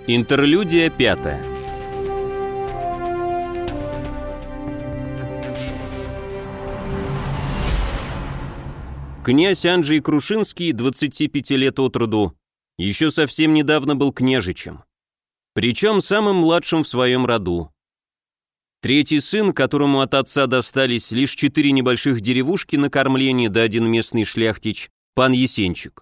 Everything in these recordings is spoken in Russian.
Интерлюдия 5. Князь Анджей Крушинский, 25 лет от роду, еще совсем недавно был княжичем, причем самым младшим в своем роду. Третий сын, которому от отца достались лишь 4 небольших деревушки на кормление да один местный шляхтич, пан Есенчик.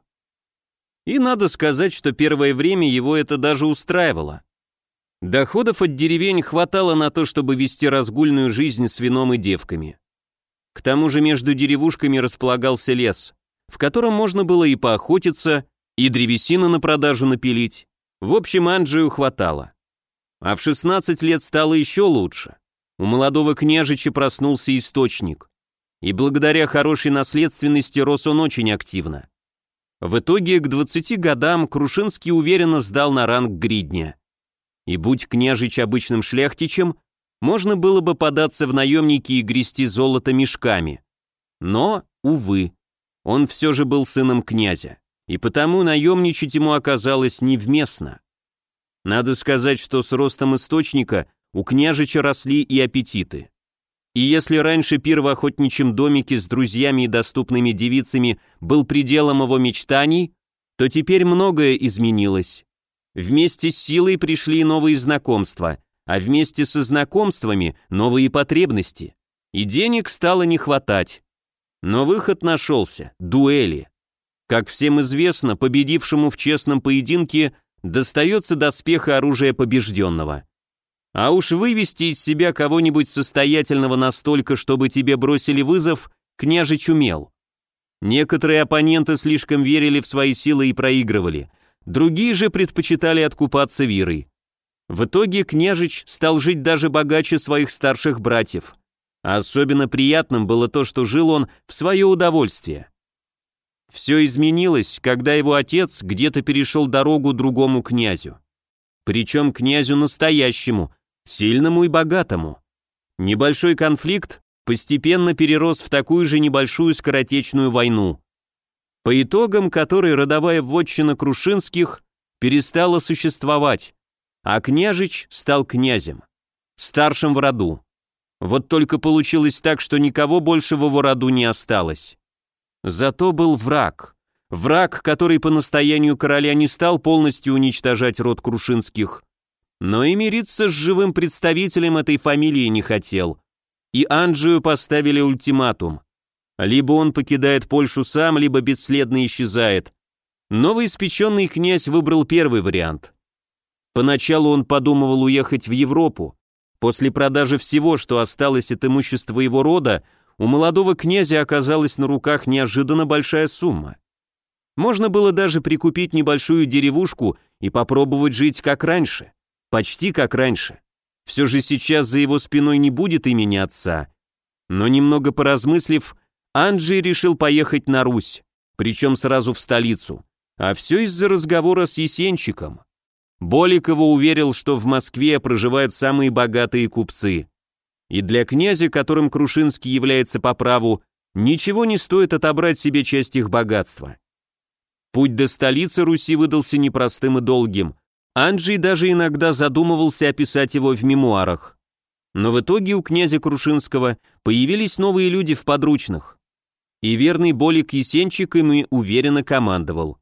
И надо сказать, что первое время его это даже устраивало. Доходов от деревень хватало на то, чтобы вести разгульную жизнь с вином и девками. К тому же между деревушками располагался лес, в котором можно было и поохотиться, и древесину на продажу напилить. В общем, Анджею хватало. А в 16 лет стало еще лучше. У молодого княжича проснулся источник. И благодаря хорошей наследственности рос он очень активно. В итоге к 20 годам Крушинский уверенно сдал на ранг гридня. И будь княжич обычным шляхтичем, можно было бы податься в наемники и грести золото мешками. Но, увы, он все же был сыном князя, и потому наемничать ему оказалось невместно. Надо сказать, что с ростом источника у княжича росли и аппетиты. И если раньше пир в охотничьем домике с друзьями и доступными девицами был пределом его мечтаний, то теперь многое изменилось. Вместе с силой пришли новые знакомства, а вместе со знакомствами новые потребности. И денег стало не хватать. Но выход нашелся – дуэли. Как всем известно, победившему в честном поединке достается доспех и оружие побежденного. А уж вывести из себя кого-нибудь состоятельного настолько, чтобы тебе бросили вызов, княжич умел. Некоторые оппоненты слишком верили в свои силы и проигрывали, другие же предпочитали откупаться вирой. В итоге княжич стал жить даже богаче своих старших братьев. А особенно приятным было то, что жил он в свое удовольствие. Все изменилось, когда его отец где-то перешел дорогу другому князю. Причем князю настоящему, сильному и богатому. Небольшой конфликт постепенно перерос в такую же небольшую скоротечную войну, по итогам которой родовая вотчина Крушинских перестала существовать, а княжич стал князем, старшим в роду. Вот только получилось так, что никого больше в его роду не осталось. Зато был враг, который по настоянию короля не стал полностью уничтожать род Крушинских, но и мириться с живым представителем этой фамилии не хотел. И Анджею поставили ультиматум. Либо он покидает Польшу сам, либо бесследно исчезает. Новоиспеченный князь выбрал первый вариант. Поначалу он подумывал уехать в Европу. После продажи всего, что осталось от имущества его рода, у молодого князя оказалась на руках неожиданно большая сумма. Можно было даже прикупить небольшую деревушку и попробовать жить как раньше. Почти как раньше. Все же сейчас за его спиной не будет имени отца. Но немного поразмыслив, Анджей решил поехать на Русь, причем сразу в столицу. А все из-за разговора с Есенчиком. Болик его уверил, что в Москве проживают самые богатые купцы. И для князя, которым Крушинский является по праву, ничего не стоит отобрать себе часть их богатства. Путь до столицы Руси выдался непростым и долгим. Анджей даже иногда задумывался описать его в мемуарах. Но в итоге у князя Крушинского появились новые люди в подручных. И верный Болик Есенчик ими уверенно командовал.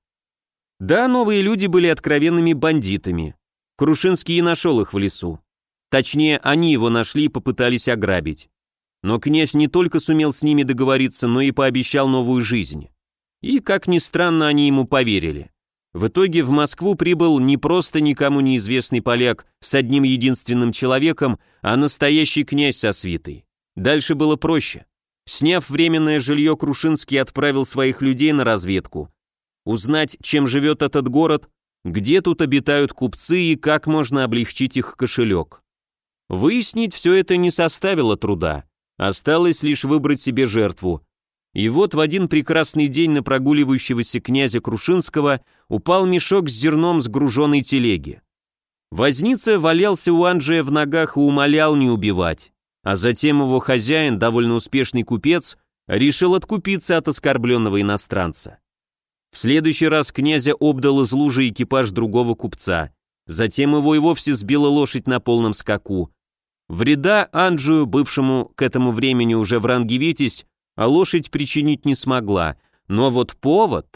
Да, новые люди были откровенными бандитами. Крушинский и нашел их в лесу. Точнее, они его нашли и попытались ограбить. Но князь не только сумел с ними договориться, но и пообещал новую жизнь. И, как ни странно, они ему поверили. В итоге в Москву прибыл не просто никому неизвестный поляк с одним единственным человеком, а настоящий князь со свитой. Дальше было проще. Сняв временное жилье, Крушинский отправил своих людей на разведку. Узнать, чем живет этот город, где тут обитают купцы и как можно облегчить их кошелек. Выяснить все это не составило труда. Осталось лишь выбрать себе жертву. И вот в один прекрасный день на прогуливающегося князя Крушинского упал мешок с зерном с груженной телеги. Возница валялся у Анджея в ногах и умолял не убивать, а затем его хозяин, довольно успешный купец, решил откупиться от оскорбленного иностранца. В следующий раз князя обдал из лужи экипаж другого купца, затем его и вовсе сбила лошадь на полном скаку. Вреда Анджию, бывшему к этому времени уже в ранге Витязь, а лошадь причинить не смогла, но вот повод...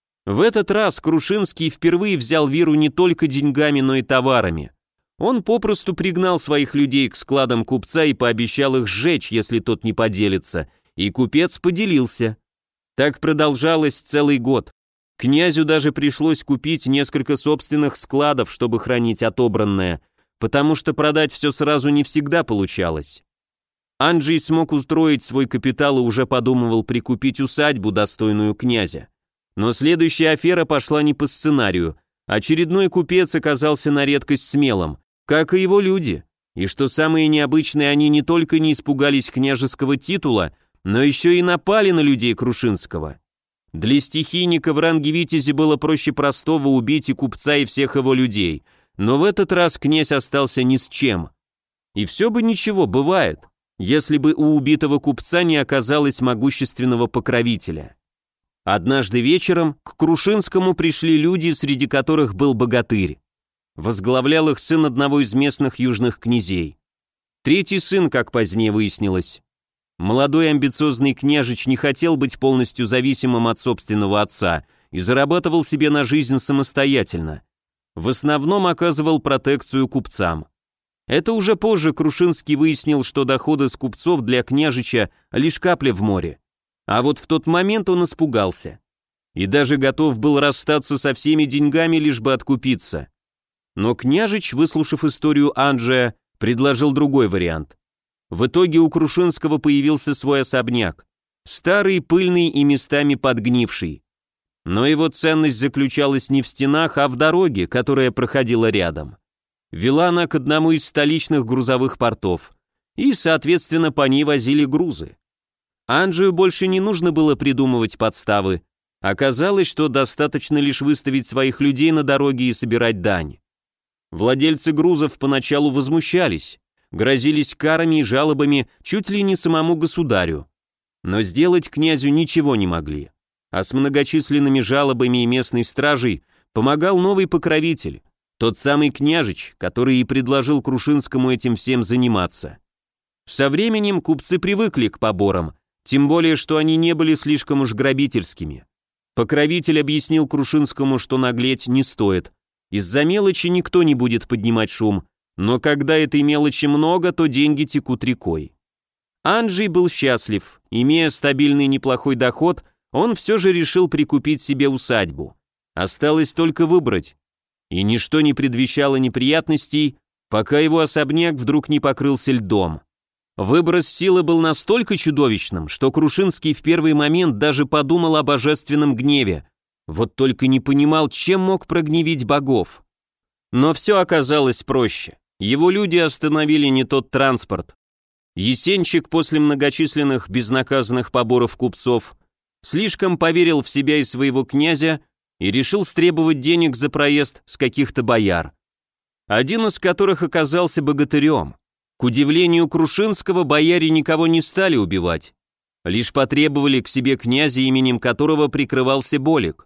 В этот раз Крушинский впервые взял Виру не только деньгами, но и товарами. Он попросту пригнал своих людей к складам купца и пообещал их сжечь, если тот не поделится, и купец поделился. Так продолжалось целый год. Князю даже пришлось купить несколько собственных складов, чтобы хранить отобранное, потому что продать все сразу не всегда получалось. Анджей смог устроить свой капитал и уже подумывал прикупить усадьбу, достойную князя. Но следующая афера пошла не по сценарию. Очередной купец оказался на редкость смелым, как и его люди. И что самое необычное, они не только не испугались княжеского титула, но еще и напали на людей Крушинского. Для стихийника в ранге Витязи было проще простого убить и купца, и всех его людей. Но в этот раз князь остался ни с чем. И все бы ничего, бывает, если бы у убитого купца не оказалось могущественного покровителя. Однажды вечером к Крушинскому пришли люди, среди которых был богатырь. Возглавлял их сын одного из местных южных князей. Третий сын, как позднее выяснилось. Молодой амбициозный княжич не хотел быть полностью зависимым от собственного отца и зарабатывал себе на жизнь самостоятельно. В основном оказывал протекцию купцам. Это уже позже Крушинский выяснил, что доходы с купцов для княжича лишь капля в море. А вот в тот момент он испугался. И даже готов был расстаться со всеми деньгами, лишь бы откупиться. Но княжич, выслушав историю Анджия, предложил другой вариант. В итоге у Крушинского появился свой особняк. Старый, пыльный и местами подгнивший. Но его ценность заключалась не в стенах, а в дороге, которая проходила рядом. Вела она к одному из столичных грузовых портов. И, соответственно, по ней возили грузы. Анджию больше не нужно было придумывать подставы. Оказалось, что достаточно лишь выставить своих людей на дороге и собирать дань. Владельцы грузов поначалу возмущались, грозились карами и жалобами чуть ли не самому государю. Но сделать князю ничего не могли. А с многочисленными жалобами и местной стражей помогал новый покровитель, тот самый княжич, который и предложил Крушинскому этим всем заниматься. Со временем купцы привыкли к поборам, тем более, что они не были слишком уж грабительскими. Покровитель объяснил Крушинскому, что наглеть не стоит. Из-за мелочи никто не будет поднимать шум, но когда этой мелочи много, то деньги текут рекой. Анджей был счастлив. Имея стабильный неплохой доход, он все же решил прикупить себе усадьбу. Осталось только выбрать. И ничто не предвещало неприятностей, пока его особняк вдруг не покрылся льдом. Выброс силы был настолько чудовищным, что Крушинский в первый момент даже подумал о божественном гневе, вот только не понимал, чем мог прогневить богов. Но все оказалось проще. Его люди остановили не тот транспорт. Есенчик после многочисленных безнаказанных поборов купцов слишком поверил в себя и своего князя и решил стребовать денег за проезд с каких-то бояр, один из которых оказался богатырем. К удивлению Крушинского, бояре никого не стали убивать, лишь потребовали к себе князя, именем которого прикрывался Болик.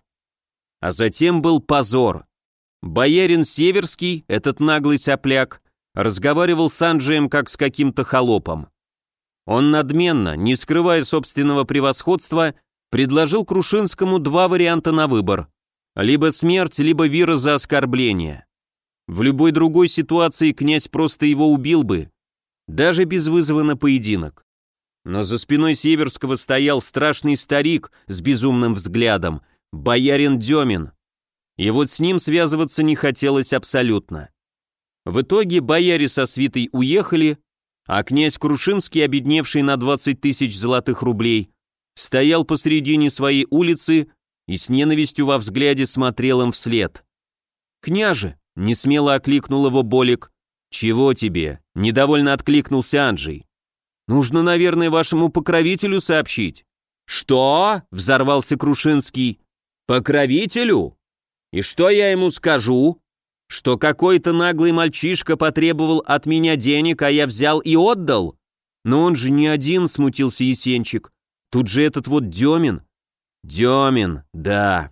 А затем был позор. Боярин Северский, этот наглый цапляк, разговаривал с Анджием как с каким-то холопом. Он надменно, не скрывая собственного превосходства, предложил Крушинскому два варианта на выбор: либо смерть, либо вира за оскорбление. В любой другой ситуации князь просто его убил бы, даже без вызова на поединок. Но за спиной Северского стоял страшный старик с безумным взглядом, боярин Демин. И вот с ним связываться не хотелось абсолютно. В итоге бояре со свитой уехали, а князь Крушинский, обедневший на 20 тысяч золотых рублей, стоял посредине своей улицы и с ненавистью во взгляде смотрел им вслед. «Княже!» — несмело окликнул его Болик. «Чего тебе?» — недовольно откликнулся Анджей. «Нужно, наверное, вашему покровителю сообщить». «Что?» — взорвался Крушинский. «Покровителю? И что я ему скажу? Что какой-то наглый мальчишка потребовал от меня денег, а я взял и отдал?» «Но он же не один», — смутился Есенчик. «Тут же этот вот Демин». «Демин, да.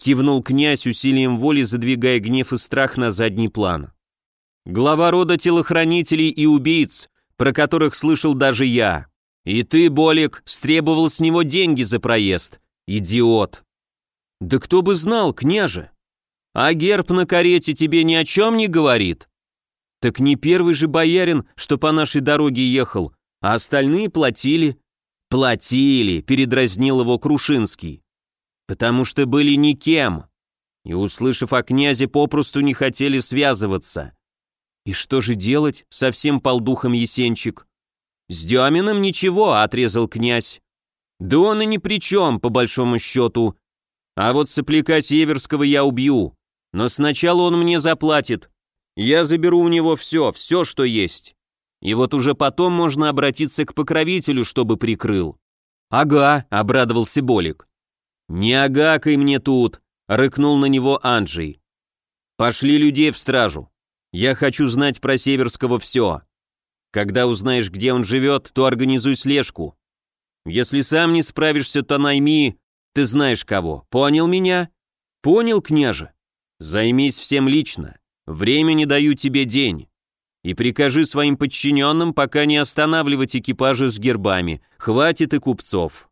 кивнул князь, усилием воли задвигая гнев и страх на задний план. Глава рода телохранителей и убийц, про которых слышал даже я. И ты, Болик, стребовал с него деньги за проезд. Идиот. Да кто бы знал, княже. А герб на карете тебе ни о чем не говорит? Так не первый же боярин, что по нашей дороге ехал, а остальные платили. Платили, передразнил его Крушинский. Потому что были никем. И, услышав о князе, попросту не хотели связываться. И что же делать, совсем полдухом Есенчик? С Деминым ничего, отрезал князь. Да он и ни при чем, по большому счету. А вот сопляка Северского я убью. Но сначала он мне заплатит. Я заберу у него все, что есть. И вот уже потом можно обратиться к покровителю, чтобы прикрыл. Ага, обрадовался Болик. Не агакай мне тут, рыкнул на него Анджей. Пошли людей в стражу. Я хочу знать про Северского все. Когда узнаешь, где он живет, то организуй слежку. Если сам не справишься, то найми, ты знаешь кого. Понял меня? Понял, княже? Займись всем лично. Времени даю тебе день. И прикажи своим подчиненным пока не останавливать экипажи с гербами. Хватит и купцов.